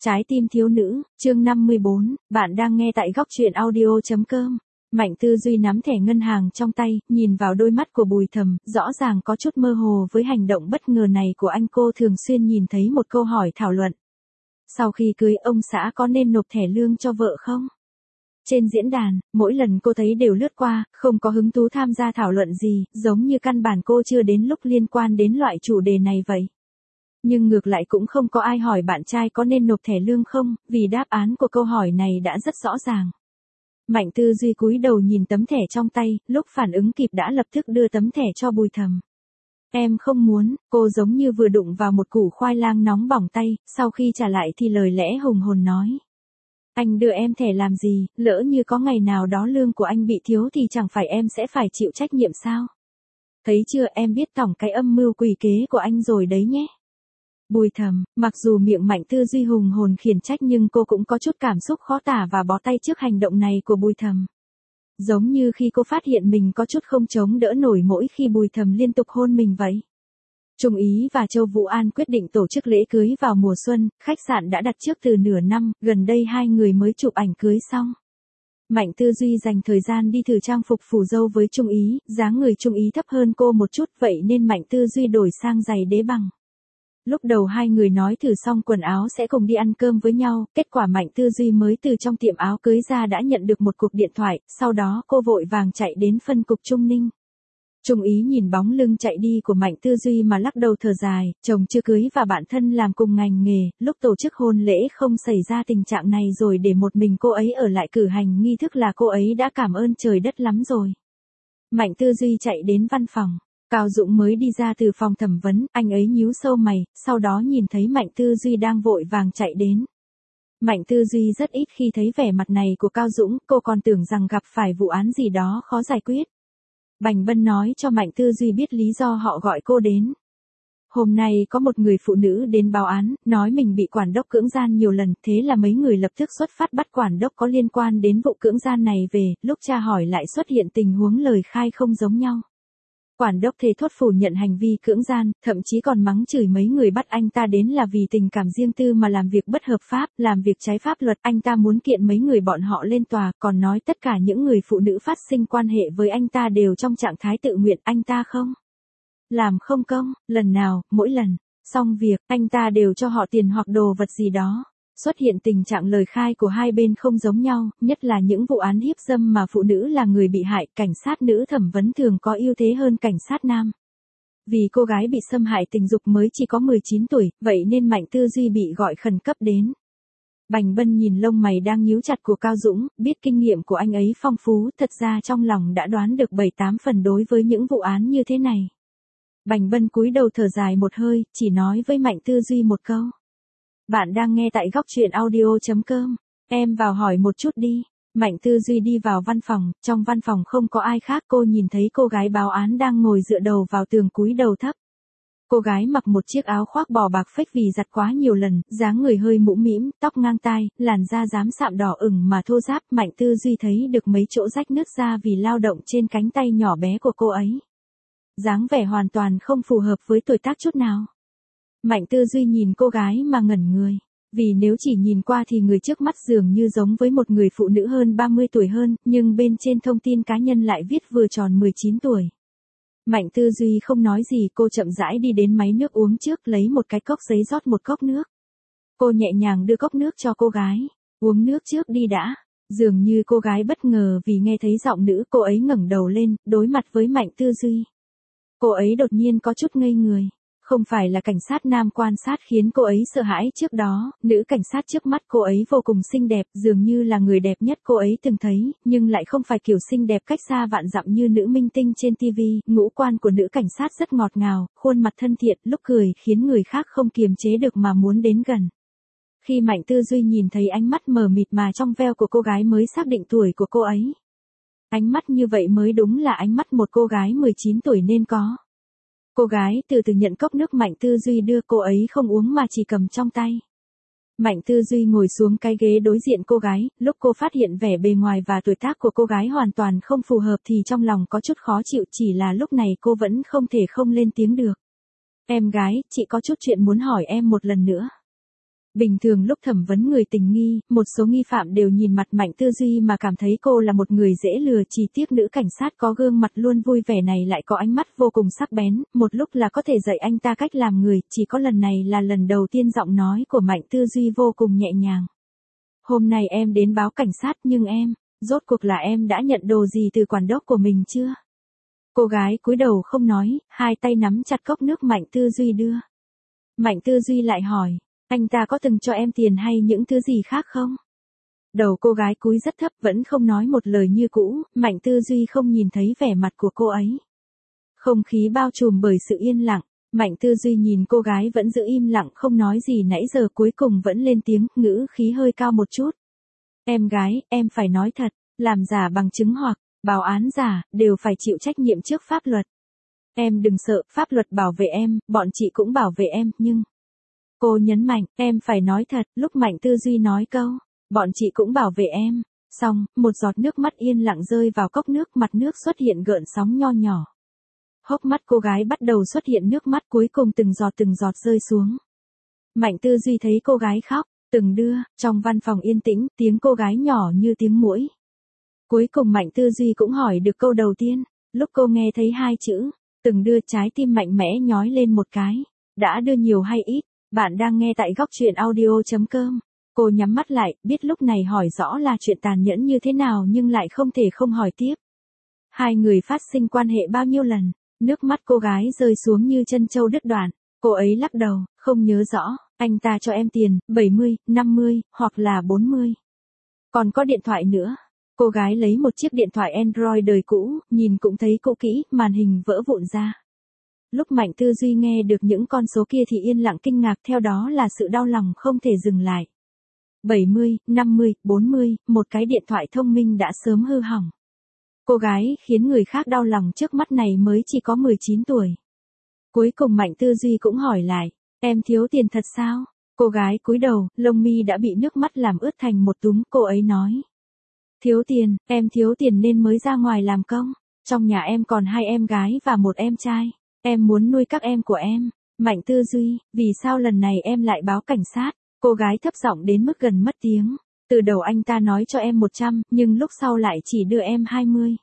Trái tim thiếu nữ, chương 54, bạn đang nghe tại góc truyện audio.com. Mạnh Tư Duy nắm thẻ ngân hàng trong tay, nhìn vào đôi mắt của Bùi Thầm, rõ ràng có chút mơ hồ với hành động bất ngờ này của anh. Cô thường xuyên nhìn thấy một câu hỏi thảo luận. Sau khi cưới ông xã có nên nộp thẻ lương cho vợ không? Trên diễn đàn, mỗi lần cô thấy đều lướt qua, không có hứng thú tham gia thảo luận gì, giống như căn bản cô chưa đến lúc liên quan đến loại chủ đề này vậy. Nhưng ngược lại cũng không có ai hỏi bạn trai có nên nộp thẻ lương không, vì đáp án của câu hỏi này đã rất rõ ràng. Mạnh Tư Duy cúi đầu nhìn tấm thẻ trong tay, lúc phản ứng kịp đã lập tức đưa tấm thẻ cho Bùi Thầm. Em không muốn, cô giống như vừa đụng vào một củ khoai lang nóng bỏng tay, sau khi trả lại thì lời lẽ hùng hồn nói. Anh đưa em thẻ làm gì, lỡ như có ngày nào đó lương của anh bị thiếu thì chẳng phải em sẽ phải chịu trách nhiệm sao? Thấy chưa, em biết tổng cái âm mưu quỷ kế của anh rồi đấy nhé. Bùi Thầm, mặc dù miệng Mạnh Tư Duy hùng hồn khiển trách nhưng cô cũng có chút cảm xúc khó tả và bó tay trước hành động này của Bùi Thầm. Giống như khi cô phát hiện mình có chút không chống đỡ nổi mỗi khi Bùi Thầm liên tục hôn mình vậy. Trung Ý và Châu Vũ An quyết định tổ chức lễ cưới vào mùa xuân, khách sạn đã đặt trước từ nửa năm, gần đây hai người mới chụp ảnh cưới xong. Mạnh Tư Duy dành thời gian đi thử trang phục phù dâu với Trung Ý, dáng người Trung Ý thấp hơn cô một chút vậy nên Mạnh Tư Duy đổi sang giày đế bằng. Lúc đầu hai người nói thử xong quần áo sẽ cùng đi ăn cơm với nhau, kết quả Mạnh Tư Duy mới từ trong tiệm áo cưới ra đã nhận được một cuộc điện thoại, sau đó cô vội vàng chạy đến phân cục Trung Ninh. Trung Ý nhìn bóng lưng chạy đi của Mạnh Tư Duy mà lắc đầu thở dài, chồng chưa cưới và bạn thân làm cùng ngành nghề, lúc tổ chức hôn lễ không xảy ra tình trạng này rồi để một mình cô ấy ở lại cử hành nghi thức là cô ấy đã cảm ơn trời đất lắm rồi. Mạnh Tư Duy chạy đến văn phòng. Cao Dũng mới đi ra từ phòng thẩm vấn, anh ấy nhíu sâu mày, sau đó nhìn thấy Mạnh Tư Duy đang vội vàng chạy đến. Mạnh Tư Duy rất ít khi thấy vẻ mặt này của Cao Dũng, cô còn tưởng rằng gặp phải vụ án gì đó khó giải quyết. Bành Bân nói cho Mạnh Tư Duy biết lý do họ gọi cô đến. Hôm nay có một người phụ nữ đến báo án, nói mình bị quản đốc cưỡng gian nhiều lần, thế là mấy người lập tức xuất phát bắt quản đốc có liên quan đến vụ cưỡng gian này về, lúc tra hỏi lại xuất hiện tình huống lời khai không giống nhau. Quản đốc thề thốt phủ nhận hành vi cưỡng gian, thậm chí còn mắng chửi mấy người bắt anh ta đến là vì tình cảm riêng tư mà làm việc bất hợp pháp, làm việc trái pháp luật. Anh ta muốn kiện mấy người bọn họ lên tòa, còn nói tất cả những người phụ nữ phát sinh quan hệ với anh ta đều trong trạng thái tự nguyện. Anh ta không làm không công, lần nào, mỗi lần xong việc, anh ta đều cho họ tiền hoặc đồ vật gì đó. Xuất hiện tình trạng lời khai của hai bên không giống nhau, nhất là những vụ án hiếp dâm mà phụ nữ là người bị hại, cảnh sát nữ thẩm vấn thường có ưu thế hơn cảnh sát nam. Vì cô gái bị xâm hại tình dục mới chỉ có 19 tuổi, vậy nên Mạnh Tư Duy bị gọi khẩn cấp đến. Bành Bân nhìn lông mày đang nhíu chặt của Cao Dũng, biết kinh nghiệm của anh ấy phong phú, thật ra trong lòng đã đoán được 7-8 phần đối với những vụ án như thế này. Bành Bân cúi đầu thở dài một hơi, chỉ nói với Mạnh Tư Duy một câu. Bạn đang nghe tại góc truyện audio.com. Em vào hỏi một chút đi. Mạnh Tư Duy đi vào văn phòng, trong văn phòng không có ai khác, cô nhìn thấy cô gái báo án đang ngồi dựa đầu vào tường cúi đầu thấp. Cô gái mặc một chiếc áo khoác bò bạc phết vì giặt quá nhiều lần, dáng người hơi mũm mĩm, tóc ngang tai, làn da rám sạm đỏ ửng mà thô ráp. Mạnh Tư Duy thấy được mấy chỗ rách nứt ra vì lao động trên cánh tay nhỏ bé của cô ấy. Dáng vẻ hoàn toàn không phù hợp với tuổi tác chút nào. Mạnh Tư Duy nhìn cô gái mà ngẩn người, vì nếu chỉ nhìn qua thì người trước mắt dường như giống với một người phụ nữ hơn 30 tuổi hơn, nhưng bên trên thông tin cá nhân lại viết vừa tròn 19 tuổi. Mạnh Tư Duy không nói gì, cô chậm rãi đi đến máy nước uống trước, lấy một cái cốc giấy rót một cốc nước. Cô nhẹ nhàng đưa cốc nước cho cô gái, uống nước trước đi đã. Dường như cô gái bất ngờ vì nghe thấy giọng nữ, cô ấy ngẩng đầu lên, đối mặt với Mạnh Tư Duy. Cô ấy đột nhiên có chút ngây người. Không phải là cảnh sát nam quan sát khiến cô ấy sợ hãi trước đó, nữ cảnh sát trước mắt cô ấy vô cùng xinh đẹp, dường như là người đẹp nhất cô ấy từng thấy, nhưng lại không phải kiểu xinh đẹp cách xa vạn dặm như nữ minh tinh trên TV. Ngũ quan của nữ cảnh sát rất ngọt ngào, khuôn mặt thân thiện, lúc cười khiến người khác không kiềm chế được mà muốn đến gần. Khi Mạnh Tư Duy nhìn thấy ánh mắt mờ mịt mà trong veo của cô gái mới xác định tuổi của cô ấy. Ánh mắt như vậy mới đúng là ánh mắt một cô gái 19 tuổi nên có. Cô gái từ từ nhận cốc nước Mạnh Tư Duy đưa, cô ấy không uống mà chỉ cầm trong tay. Mạnh Tư Duy ngồi xuống cái ghế đối diện cô gái, lúc cô phát hiện vẻ bề ngoài và tuổi tác của cô gái hoàn toàn không phù hợp thì trong lòng có chút khó chịu, chỉ là lúc này cô vẫn không thể không lên tiếng được. Em gái, chị có chút chuyện muốn hỏi em một lần nữa. Bình thường lúc thẩm vấn người tình nghi, một số nghi phạm đều nhìn mặt Mạnh Tư Duy mà cảm thấy cô là một người dễ lừa, chỉ tiếc nữ cảnh sát có gương mặt luôn vui vẻ này lại có ánh mắt vô cùng sắc bén, một lúc là có thể dạy anh ta cách làm người, chỉ có lần này là lần đầu tiên giọng nói của Mạnh Tư Duy vô cùng nhẹ nhàng. Hôm nay em đến báo cảnh sát nhưng rốt cuộc là em đã nhận đồ gì từ quản đốc của mình chưa? Cô gái cúi đầu không nói, hai tay nắm chặt cốc nước Mạnh Tư Duy đưa. Mạnh Tư Duy lại hỏi, anh ta có từng cho em tiền hay những thứ gì khác không? Đầu cô gái cúi rất thấp vẫn không nói một lời như cũ, Mạnh Tư Duy không nhìn thấy vẻ mặt của cô ấy. Không khí bao trùm bởi sự yên lặng, Mạnh Tư Duy nhìn cô gái vẫn giữ im lặng không nói gì nãy giờ cuối cùng vẫn lên tiếng, ngữ khí hơi cao một chút. Em gái, em phải nói thật, làm giả bằng chứng hoặc báo án giả, đều phải chịu trách nhiệm trước pháp luật. Em đừng sợ, pháp luật bảo vệ em, bọn chị cũng bảo vệ em, nhưng... Cô nhấn mạnh, em phải nói thật, lúc Mạnh Tư Duy nói câu, bọn chị cũng bảo vệ em. Xong, một giọt nước mắt yên lặng rơi vào cốc nước, mặt nước xuất hiện gợn sóng nho nhỏ. Hốc mắt cô gái bắt đầu xuất hiện nước mắt cuối cùng từng giọt rơi xuống. Mạnh Tư Duy thấy cô gái khóc, từng đưa, trong văn phòng yên tĩnh, tiếng cô gái nhỏ như tiếng muỗi. Cuối cùng Mạnh Tư Duy cũng hỏi được câu đầu tiên, lúc cô nghe thấy hai chữ, từng đưa, trái tim mạnh mẽ nhói lên một cái. Đã đưa nhiều hay ít? Bạn đang nghe tại góc truyện audio.com. Cô nhắm mắt lại, biết lúc này hỏi rõ là chuyện tàn nhẫn như thế nào nhưng lại không thể không hỏi tiếp. Hai người phát sinh quan hệ bao nhiêu lần? Nước mắt cô gái rơi xuống như chân châu đứt đoạn. Cô ấy lắc đầu, không nhớ rõ, anh ta cho em tiền, 70, 50, hoặc là 40. Còn có điện thoại nữa. Cô gái lấy một chiếc điện thoại Android đời cũ, nhìn cũng thấy cũ kỹ, màn hình vỡ vụn ra. Lúc Mạnh Tư Duy nghe được những con số kia thì yên lặng kinh ngạc, theo đó là sự đau lòng không thể dừng lại. 70, 50, 40, một cái điện thoại thông minh đã sớm hư hỏng. Cô gái khiến người khác đau lòng trước mắt này mới chỉ có 19 tuổi. Cuối cùng Mạnh Tư Duy cũng hỏi lại, em thiếu tiền thật sao? Cô gái cúi đầu, lông mi đã bị nước mắt làm ướt thành một túm, cô ấy nói. Thiếu tiền, em thiếu tiền nên mới ra ngoài làm công. Trong nhà em còn 2 em gái và 1 em trai. Em muốn nuôi các em của em. Mạnh Tư Duy, vì sao lần này em lại báo cảnh sát? Cô gái thấp giọng đến mức gần mất tiếng. Từ đầu anh ta nói cho em 100, nhưng lúc sau lại chỉ đưa em 20.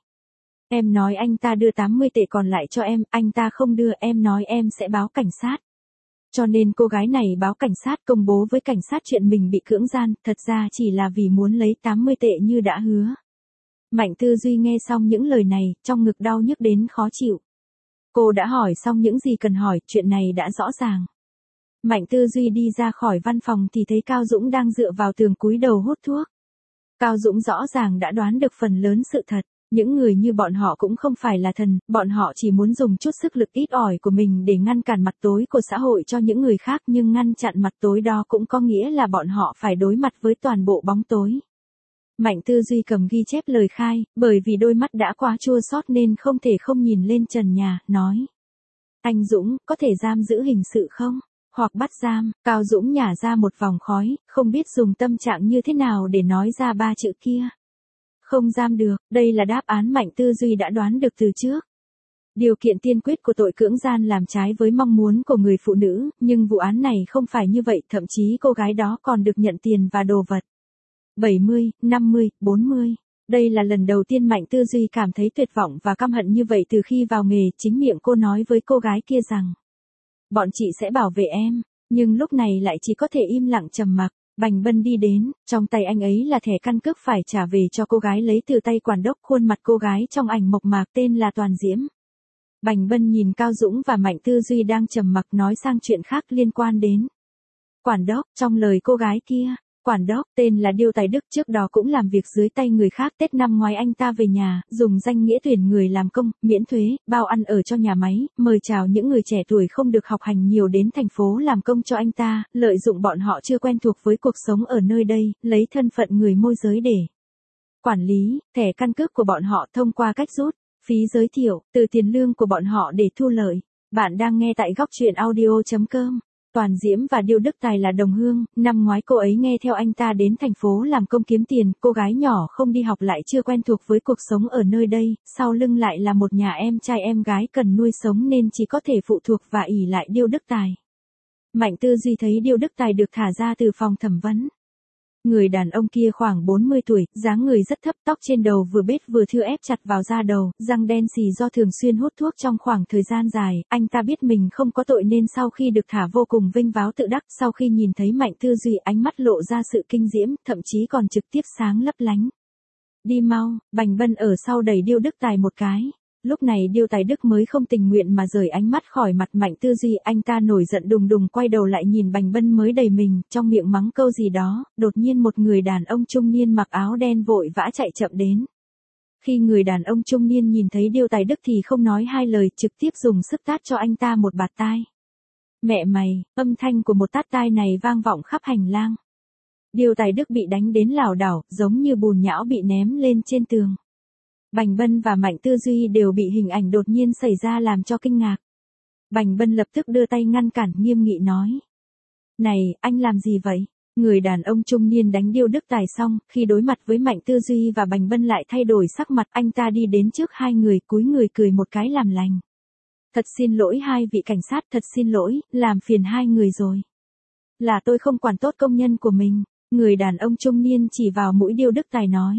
Em nói anh ta đưa 80 tệ còn lại cho em, anh ta không đưa, em nói em sẽ báo cảnh sát. Cho nên cô gái này báo cảnh sát, công bố với cảnh sát chuyện mình bị cưỡng gian, thật ra chỉ là vì muốn lấy 80 tệ như đã hứa. Mạnh Tư Duy nghe xong những lời này, trong ngực đau nhức đến khó chịu. Cô đã hỏi xong những gì cần hỏi, chuyện này đã rõ ràng. Mạnh Tư Duy đi ra khỏi văn phòng thì thấy Cao Dũng đang dựa vào tường cúi đầu hút thuốc. Cao Dũng rõ ràng đã đoán được phần lớn sự thật. Những người như bọn họ cũng không phải là thần, bọn họ chỉ muốn dùng chút sức lực ít ỏi của mình để ngăn cản mặt tối của xã hội cho những người khác, nhưng ngăn chặn mặt tối đó cũng có nghĩa là bọn họ phải đối mặt với toàn bộ bóng tối. Mạnh Tư Duy cầm ghi chép lời khai, bởi vì đôi mắt đã quá chua xót nên không thể không nhìn lên trần nhà, nói. Anh Dũng, có thể giam giữ hình sự không? Hoặc bắt giam. Cao Dũng nhả ra một vòng khói, không biết dùng tâm trạng như thế nào để nói ra 3 chữ kia. Không giam được, đây là đáp án Mạnh Tư Duy đã đoán được từ trước. Điều kiện tiên quyết của tội cưỡng gian làm trái với mong muốn của người phụ nữ, nhưng vụ án này không phải như vậy, thậm chí cô gái đó còn được nhận tiền và đồ vật. 70, 50, 40. Đây là lần đầu tiên Mạnh Tư Duy cảm thấy tuyệt vọng và căm hận như vậy từ khi vào nghề, chính miệng cô nói với cô gái kia rằng. Bọn chị sẽ bảo vệ em, nhưng lúc này lại chỉ có thể im lặng trầm mặc. Bành Bân đi đến, trong tay anh ấy là thẻ căn cước phải trả về cho cô gái lấy từ tay quản đốc, khuôn mặt cô gái trong ảnh mộc mạc tên là Toàn Diễm. Bành Bân nhìn Cao Dũng và Mạnh Tư Duy đang trầm mặc nói sang chuyện khác liên quan đến. Quản đốc, trong lời cô gái kia, quản đốc tên là Điêu Tài Đức trước đó cũng làm việc dưới tay người khác. Tết năm ngoái anh ta về nhà, dùng danh nghĩa tuyển người làm công, miễn thuế, bao ăn ở cho nhà máy, mời chào những người trẻ tuổi không được học hành nhiều đến thành phố làm công cho anh ta, lợi dụng bọn họ chưa quen thuộc với cuộc sống ở nơi đây, lấy thân phận người môi giới để quản lý thẻ căn cước của bọn họ thông qua cách rút phí giới thiệu từ tiền lương của bọn họ để thu lợi. Bạn đang nghe tại góc truyện audio.com. Toàn Diễm và Điêu Đức Tài là đồng hương, năm ngoái cô ấy nghe theo anh ta đến thành phố làm công kiếm tiền, cô gái nhỏ không đi học lại chưa quen thuộc với cuộc sống ở nơi đây, sau lưng lại là một nhà em trai em gái cần nuôi sống nên chỉ có thể phụ thuộc và ỷ lại Điêu Đức Tài. Mạnh Tư Duy thấy Điêu Đức Tài được thả ra từ phòng thẩm vấn. Người đàn ông kia khoảng 40 tuổi, dáng người rất thấp, tóc trên đầu vừa bết vừa thưa ép chặt vào da đầu, răng đen xì do thường xuyên hút thuốc trong khoảng thời gian dài, anh ta biết mình không có tội nên sau khi được thả vô cùng vinh váo tự đắc, sau khi nhìn thấy Mạnh Tư Duy ánh mắt lộ ra sự kinh diễm, thậm chí còn trực tiếp sáng lấp lánh. Đi mau, Bành Bân ở sau đẩy Điêu Đức Tài một cái. Lúc này Điêu Tài Đức mới không tình nguyện mà rời ánh mắt khỏi mặt Mạnh Tư Duy, anh ta nổi giận đùng đùng quay đầu lại nhìn Bành Bân mới đầy mình, trong miệng mắng câu gì đó, đột nhiên một người đàn ông trung niên mặc áo đen vội vã chạy chậm đến. Khi người đàn ông trung niên nhìn thấy Điêu Tài Đức thì không nói hai lời, trực tiếp dùng sức tát cho anh ta một bạt tai. Mẹ mày, âm thanh của một tát tai này vang vọng khắp hành lang. Điêu Tài Đức bị đánh đến lảo đảo, giống như bùn nhão bị ném lên trên tường. Bành Bân và Mạnh Tư Duy đều bị hình ảnh đột nhiên xảy ra làm cho kinh ngạc. Bành Bân lập tức đưa tay ngăn cản, nghiêm nghị nói. Này, anh làm gì vậy? Người đàn ông trung niên đánh Điêu Đức Tài xong, khi đối mặt với Mạnh Tư Duy và Bành Bân lại thay đổi sắc mặt, anh ta đi đến trước hai người, cúi người cười một cái làm lành. Thật xin lỗi hai vị cảnh sát, thật xin lỗi, làm phiền hai người rồi. Là tôi không quản tốt công nhân của mình, người đàn ông trung niên chỉ vào mũi Điêu Đức Tài nói.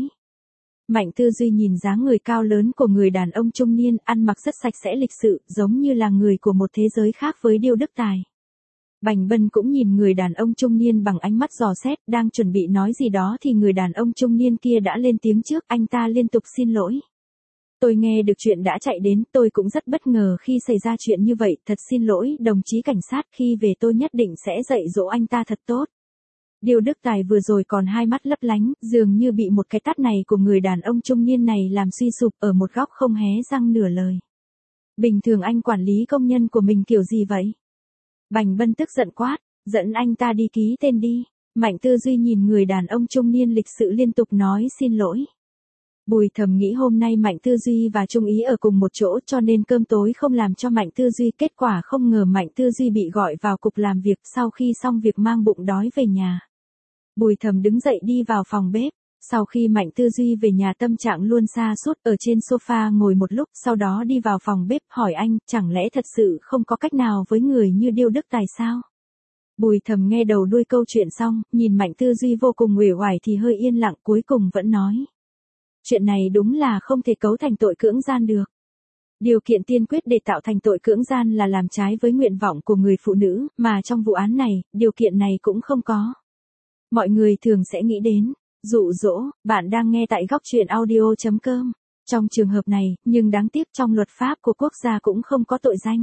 Mạnh Tư Duy nhìn dáng người cao lớn của người đàn ông trung niên, ăn mặc rất sạch sẽ lịch sự, giống như là người của một thế giới khác với Điêu Đức Tài. Bành Bân cũng nhìn người đàn ông trung niên bằng ánh mắt dò xét, đang chuẩn bị nói gì đó thì người đàn ông trung niên kia đã lên tiếng trước, anh ta liên tục xin lỗi. Tôi nghe được chuyện đã chạy đến, tôi cũng rất bất ngờ khi xảy ra chuyện như vậy, thật xin lỗi, đồng chí cảnh sát, khi về tôi nhất định sẽ dạy dỗ anh ta thật tốt. Điêu Đức Tài vừa rồi còn hai mắt lấp lánh, dường như bị một cái tát này của người đàn ông trung niên này làm suy sụp, ở một góc không hé răng nửa lời. Bình thường anh quản lý công nhân của mình kiểu gì vậy? Bành Bân tức giận quát, dẫn anh ta đi ký tên đi. Mạnh Tư Duy nhìn người đàn ông trung niên lịch sự liên tục nói xin lỗi. Bùi Thầm nghĩ hôm nay Mạnh Tư Duy và Trung Ý ở cùng một chỗ cho nên cơm tối không làm cho Mạnh Tư Duy, kết quả không ngờ Mạnh Tư Duy bị gọi vào cục làm việc, sau khi xong việc mang bụng đói về nhà. Bùi Thầm đứng dậy đi vào phòng bếp, sau khi Mạnh Tư Duy về nhà tâm trạng luôn sa sút, ở trên sofa ngồi một lúc, sau đó đi vào phòng bếp hỏi anh, chẳng lẽ thật sự không có cách nào với người như Điêu Đức Tài sao? Bùi Thầm nghe đầu đuôi câu chuyện xong, nhìn Mạnh Tư Duy vô cùng uể oải thì hơi yên lặng, cuối cùng vẫn nói. Chuyện này đúng là không thể cấu thành tội cưỡng gian được. Điều kiện tiên quyết để tạo thành tội cưỡng gian là làm trái với nguyện vọng của người phụ nữ, mà trong vụ án này, điều kiện này cũng không có. Mọi người thường sẽ nghĩ đến dụ dỗ, bạn đang nghe tại góc truyện audio.com. Trong trường hợp này, nhưng đáng tiếc trong luật pháp của quốc gia cũng không có tội danh.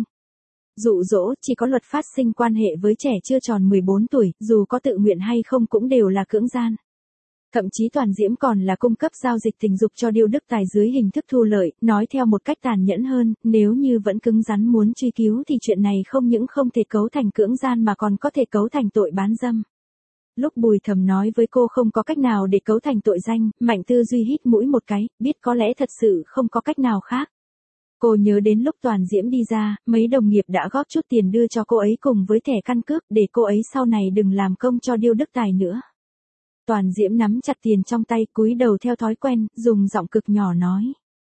Dụ dỗ chỉ có luật phát sinh quan hệ với trẻ chưa tròn 14 tuổi, dù có tự nguyện hay không cũng đều là cưỡng gian. Thậm chí Toàn Diễm còn là cung cấp giao dịch tình dục cho Điêu Đức Tài dưới hình thức thu lợi, nói theo một cách tàn nhẫn hơn, nếu như vẫn cứng rắn muốn truy cứu thì chuyện này không những không thể cấu thành cưỡng gian mà còn có thể cấu thành tội bán dâm. Lúc Bùi Thầm nói với cô không có cách nào để cấu thành tội danh, Mạnh Tư Duy hít mũi một cái, biết có lẽ thật sự không có cách nào khác. Cô nhớ đến lúc Toàn Diễm đi ra, mấy đồng nghiệp đã góp chút tiền đưa cho cô ấy cùng với thẻ căn cước để cô ấy sau này đừng làm công cho Điêu Đức Tài nữa. Toàn Diễm nắm chặt tiền trong tay, cúi đầu theo thói quen, dùng giọng cực nhỏ nói.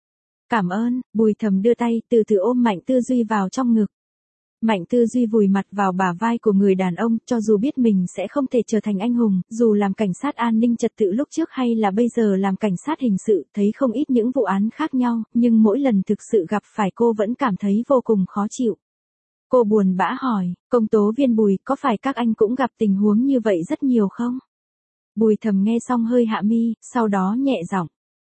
Cảm ơn. Bùi Thầm đưa tay, từ từ ôm Mạnh Tư Duy vào trong ngực. Mạnh Tư Duy vùi mặt vào bả vai của người đàn ông, cho dù biết mình sẽ không thể trở thành anh hùng, dù làm cảnh sát an ninh trật tự lúc trước hay là bây giờ làm cảnh sát hình sự, thấy không ít những vụ án khác nhau, nhưng mỗi lần thực sự gặp phải cô vẫn cảm thấy vô cùng khó chịu. Cô buồn bã hỏi, công tố viên Bùi, có phải các anh cũng gặp tình huống như vậy rất nhiều không? Bùi Thầm nghe xong hơi hạ mi, sau đó nhẹ giọng.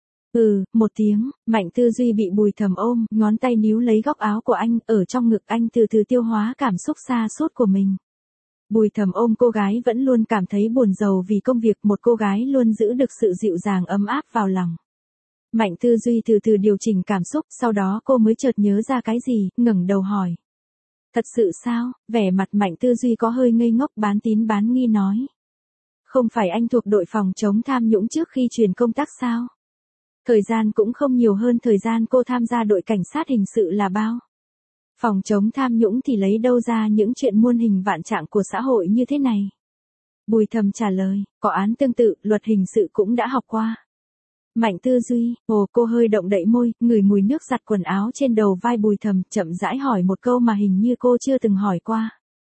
Một tiếng, Mạnh Tư Duy bị Bùi Thầm ôm, ngón tay níu lấy góc áo của anh, ở trong ngực anh từ từ tiêu hóa cảm xúc sa sút của mình. Bùi Thầm ôm cô gái vẫn luôn cảm thấy buồn rầu vì công việc, một cô gái luôn giữ được sự dịu dàng ấm áp vào lòng. Mạnh Tư Duy từ từ điều chỉnh cảm xúc, sau đó cô mới chợt nhớ ra cái gì, ngẩng đầu hỏi. Thật sự sao? Vẻ mặt Mạnh Tư Duy có hơi ngây ngốc, bán tín bán nghi nói. Không phải anh thuộc đội phòng chống tham nhũng trước khi chuyển công tác sao? Thời gian cũng không nhiều hơn thời gian cô tham gia đội cảnh sát hình sự là bao. Phòng chống tham nhũng thì lấy đâu ra những chuyện muôn hình vạn trạng của xã hội như thế này? Bùi Thầm trả lời, có án tương tự, luật hình sự cũng đã học qua. Mạnh Tư Duy, cô hơi động đậy môi, ngửi mùi nước giặt quần áo trên đầu vai Bùi Thầm, chậm rãi hỏi một câu mà hình như cô chưa từng hỏi qua.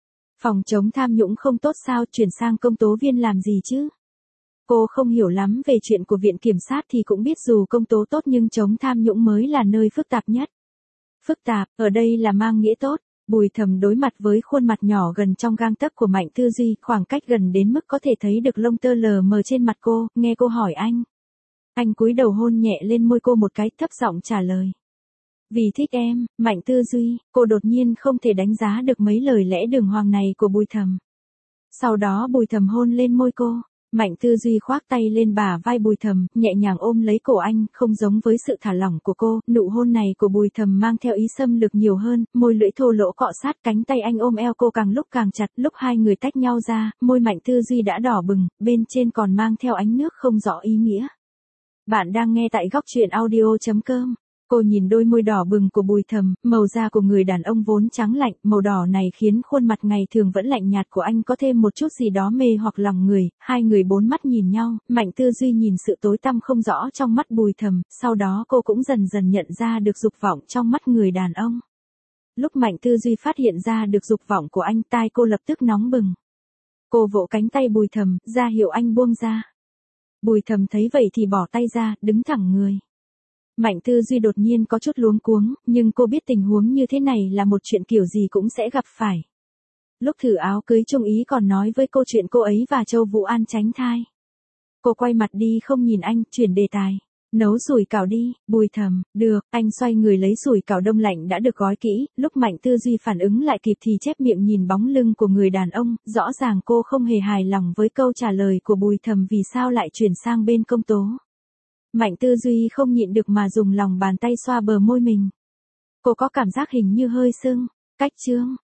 Phòng chống tham nhũng không tốt sao, chuyển sang công tố viên làm gì chứ? Cô không hiểu lắm về chuyện của viện kiểm sát thì cũng biết dù công tố tốt nhưng chống tham nhũng mới là nơi phức tạp nhất. Phức tạp, ở đây là mang nghĩa tốt. Bùi Thầm đối mặt với khuôn mặt nhỏ gần trong gang tấc của Mạnh Tư Duy, khoảng cách gần đến mức có thể thấy được lông tơ lờ mờ trên mặt cô, nghe cô hỏi anh. Anh cúi đầu hôn nhẹ lên môi cô một cái, thấp giọng trả lời. Vì thích em, Mạnh Tư Duy, cô đột nhiên không thể đánh giá được mấy lời lẽ đường hoàng này của Bùi Thầm. Sau đó Bùi Thầm hôn lên môi cô. Mạnh Tư Duy khoác tay lên bả vai Bùi Thầm, nhẹ nhàng ôm lấy cổ anh, không giống với sự thả lỏng của cô, nụ hôn này của Bùi Thầm mang theo ý xâm lược nhiều hơn, môi lưỡi thô lỗ cọ sát cánh tay anh ôm eo cô càng lúc càng chặt, lúc hai người tách nhau ra, môi Mạnh Tư Duy đã đỏ bừng, bên trên còn mang theo ánh nước không rõ ý nghĩa. Bạn đang nghe tại góc truyện audio.com. Cô nhìn đôi môi đỏ bừng của Bùi Thầm, màu da của người đàn ông vốn trắng lạnh, màu đỏ này khiến khuôn mặt ngày thường vẫn lạnh nhạt của anh có thêm một chút gì đó mê hoặc lòng người, hai người bốn mắt nhìn nhau, Mạnh Tư Duy nhìn sự tối tăm không rõ trong mắt Bùi Thầm, sau đó cô cũng dần dần nhận ra được dục vọng trong mắt người đàn ông. Lúc Mạnh Tư Duy phát hiện ra được dục vọng của anh, tai cô lập tức nóng bừng. Cô vỗ cánh tay Bùi Thầm, ra hiệu anh buông ra. Bùi Thầm thấy vậy thì bỏ tay ra, đứng thẳng người. Mạnh Tư Duy đột nhiên có chút luống cuống, nhưng cô biết tình huống như thế này là một chuyện kiểu gì cũng sẽ gặp phải. Lúc thử áo cưới Trung Ý còn nói với cô chuyện cô ấy và Châu Vũ An tránh thai. Cô quay mặt đi không nhìn anh, chuyển đề tài. Nấu sủi cảo đi, Bùi Thầm, được, anh xoay người lấy sủi cảo đông lạnh đã được gói kỹ, lúc Mạnh Tư Duy phản ứng lại kịp thì chép miệng nhìn bóng lưng của người đàn ông, rõ ràng cô không hề hài lòng với câu trả lời của Bùi Thầm vì sao lại chuyển sang bên công tố. Mạnh Tư Duy không nhịn được mà dùng lòng bàn tay xoa bờ môi mình. Cô có cảm giác hình như hơi sưng. Cách chương.